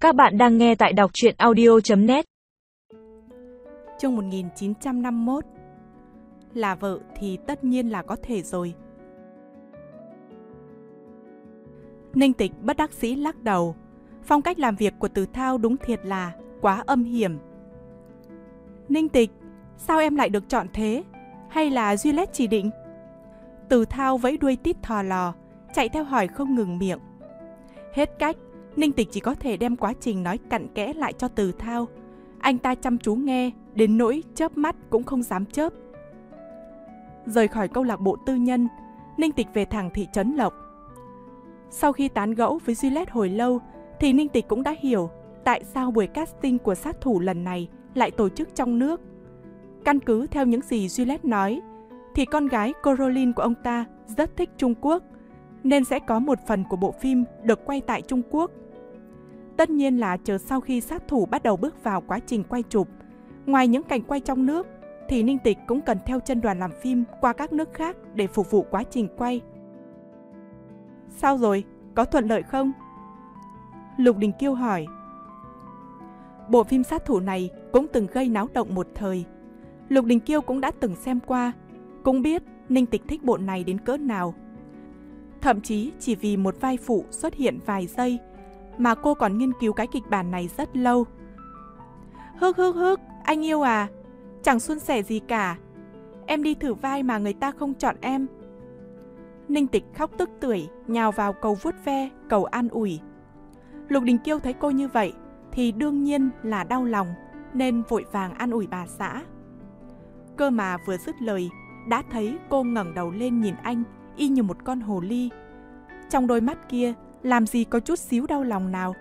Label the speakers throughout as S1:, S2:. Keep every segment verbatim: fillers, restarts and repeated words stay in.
S1: Các bạn đang nghe tại đọc truyện audio chấm net.
S2: Chương một nghìn chín trăm năm mươi mốt. Là vợ thì tất nhiên là có thể rồi. Ninh Tịch bất đắc dĩ lắc đầu. Phong cách làm việc của Từ Thao đúng thiệt là quá âm hiểm. Ninh Tịch, sao em lại được chọn thế? Hay là Juliet chỉ định? Từ Thao vẫy đuôi tít thò lò, chạy theo hỏi không ngừng miệng. Hết cách, Ninh Tịch chỉ có thể đem quá trình nói cặn kẽ lại cho Từ Thao. Anh ta chăm chú nghe, đến nỗi chớp mắt cũng không dám chớp. Rời khỏi câu lạc bộ tư nhân, Ninh Tịch về thẳng thị trấn Lộc. Sau khi tán gẫu với Juliet hồi lâu, thì Ninh Tịch cũng đã hiểu tại sao buổi casting của sát thủ lần này lại tổ chức trong nước. Căn cứ theo những gì Juliet nói, thì con gái Coraline của ông ta rất thích Trung Quốc, nên sẽ có một phần của bộ phim được quay tại Trung Quốc. Tất nhiên là chờ sau khi sát thủ bắt đầu bước vào quá trình quay chụp, ngoài những cảnh quay trong nước, thì Ninh Tịch cũng cần theo chân đoàn làm phim qua các nước khác để phục vụ quá trình quay. Sao rồi? Có thuận lợi không? Lục Đình Kiêu hỏi. Bộ phim sát thủ này cũng từng gây náo động một thời. Lục Đình Kiêu cũng đã từng xem qua, cũng biết Ninh Tịch thích bộ này đến cỡ nào. Thậm chí chỉ vì một vai phụ xuất hiện vài giây mà cô còn nghiên cứu cái kịch bản này rất lâu. Hức hức hức, anh yêu à, chẳng suôn sẻ gì cả. Em đi thử vai mà người ta không chọn em. Ninh Tịch khóc tức tưởi, nhào vào cầu vuốt ve, cầu an ủi. Lục Đình Kiêu thấy cô như vậy thì đương nhiên là đau lòng, nên vội vàng an ủi bà xã. Cơ mà vừa dứt lời, đã thấy cô ngẩng đầu lên nhìn anh y như một con hồ ly. Trong đôi mắt kia làm gì có chút xíu đau lòng nào.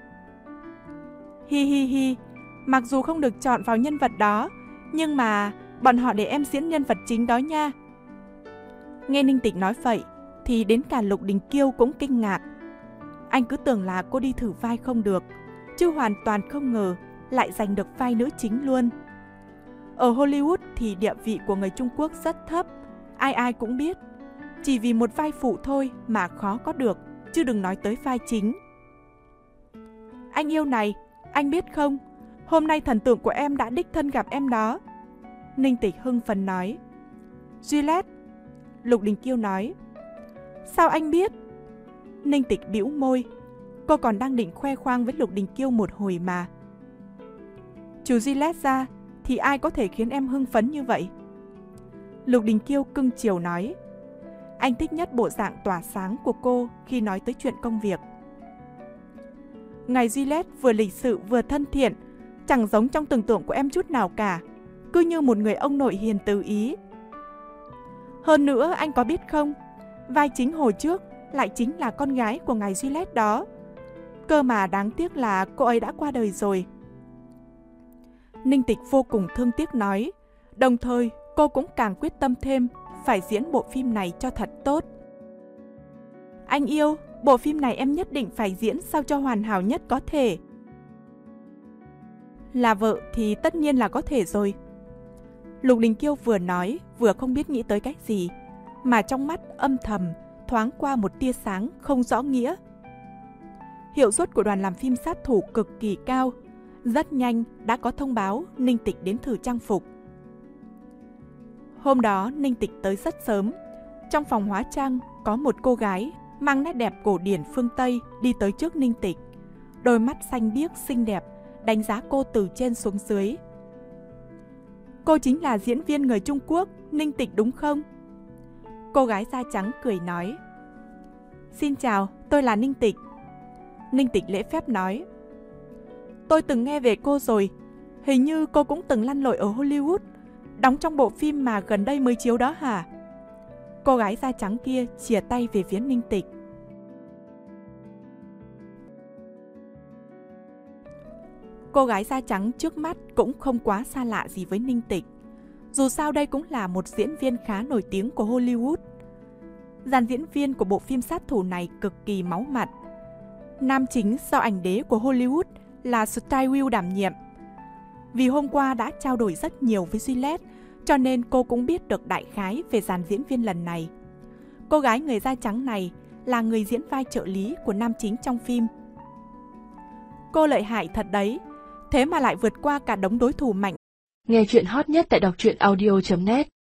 S2: Hi hi hi, mặc dù không được chọn vào nhân vật đó, nhưng mà bọn họ để em diễn nhân vật chính đó nha. Nghe Ninh Tịch nói vậy thì đến cả Lục Đình Kiêu cũng kinh ngạc. Anh cứ tưởng là cô đi thử vai không được, chứ hoàn toàn không ngờ lại giành được vai nữ chính luôn. Ở Hollywood thì địa vị của người Trung Quốc rất thấp, ai ai cũng biết. Chỉ vì một vai phụ thôi mà khó có được, chứ đừng nói tới vai chính. Anh yêu này, anh biết không, hôm nay thần tượng của em đã đích thân gặp em đó. Ninh Tịch hưng phấn nói. Juliet. Lục Đình Kiêu nói. Sao anh biết? Ninh Tịch bĩu môi. Cô còn đang định khoe khoang với Lục Đình Kiêu một hồi mà. Trừ Juliet ra thì ai có thể khiến em hưng phấn như vậy? Lục Đình Kiêu cưng chiều nói. Anh thích nhất bộ dạng tỏa sáng của cô khi nói tới chuyện công việc. Ngài Juliet vừa lịch sự vừa thân thiện, chẳng giống trong tưởng tượng của em chút nào cả, cứ như một người ông nội hiền từ ý. Hơn nữa anh có biết không, vai chính hồi trước lại chính là con gái của ngài Juliet đó. Cơ mà đáng tiếc là cô ấy đã qua đời rồi. Ninh Tịch vô cùng thương tiếc nói, đồng thời cô cũng càng quyết tâm thêm phải diễn bộ phim này cho thật tốt. Anh yêu, bộ phim này em nhất định phải diễn sao cho hoàn hảo nhất có thể. Là vợ thì tất nhiên là có thể rồi. Lục Đình Kiêu vừa nói vừa không biết nghĩ tới cách gì, mà trong mắt âm thầm thoáng qua một tia sáng không rõ nghĩa. Hiệu suất của đoàn làm phim sát thủ cực kỳ cao, rất nhanh đã có thông báo Ninh Tịch đến thử trang phục. Hôm đó Ninh Tịch tới rất sớm. Trong phòng hóa trang có một cô gái mang nét đẹp cổ điển phương Tây đi tới trước Ninh Tịch. Đôi mắt xanh biếc xinh đẹp, đánh giá cô từ trên xuống dưới. Cô chính là diễn viên người Trung Quốc, Ninh Tịch đúng không? Cô gái da trắng cười nói. Xin chào, tôi là Ninh Tịch. Ninh Tịch lễ phép nói. Tôi từng nghe về cô rồi, hình như cô cũng từng lăn lội ở Hollywood, đóng trong bộ phim mà gần đây mới chiếu đó hả? Cô gái da trắng kia chìa tay về phía Ninh Tịch. Cô gái da trắng trước mắt cũng không quá xa lạ gì với Ninh Tịch. Dù sao đây cũng là một diễn viên khá nổi tiếng của Hollywood. Dàn diễn viên của bộ phim sát thủ này cực kỳ máu mặt. Nam chính do ảnh đế của Hollywood là Steve Will đảm nhiệm. Vì hôm qua đã trao đổi rất nhiều với Juliet, cho nên cô cũng biết được đại khái về dàn diễn viên lần này. Cô gái người da trắng này là người diễn vai trợ lý của nam chính trong phim. Cô lợi hại thật đấy, thế mà lại vượt qua cả đống đối thủ mạnh.
S3: Nghe chuyện hot nhất tại đọc truyện audio chấm net.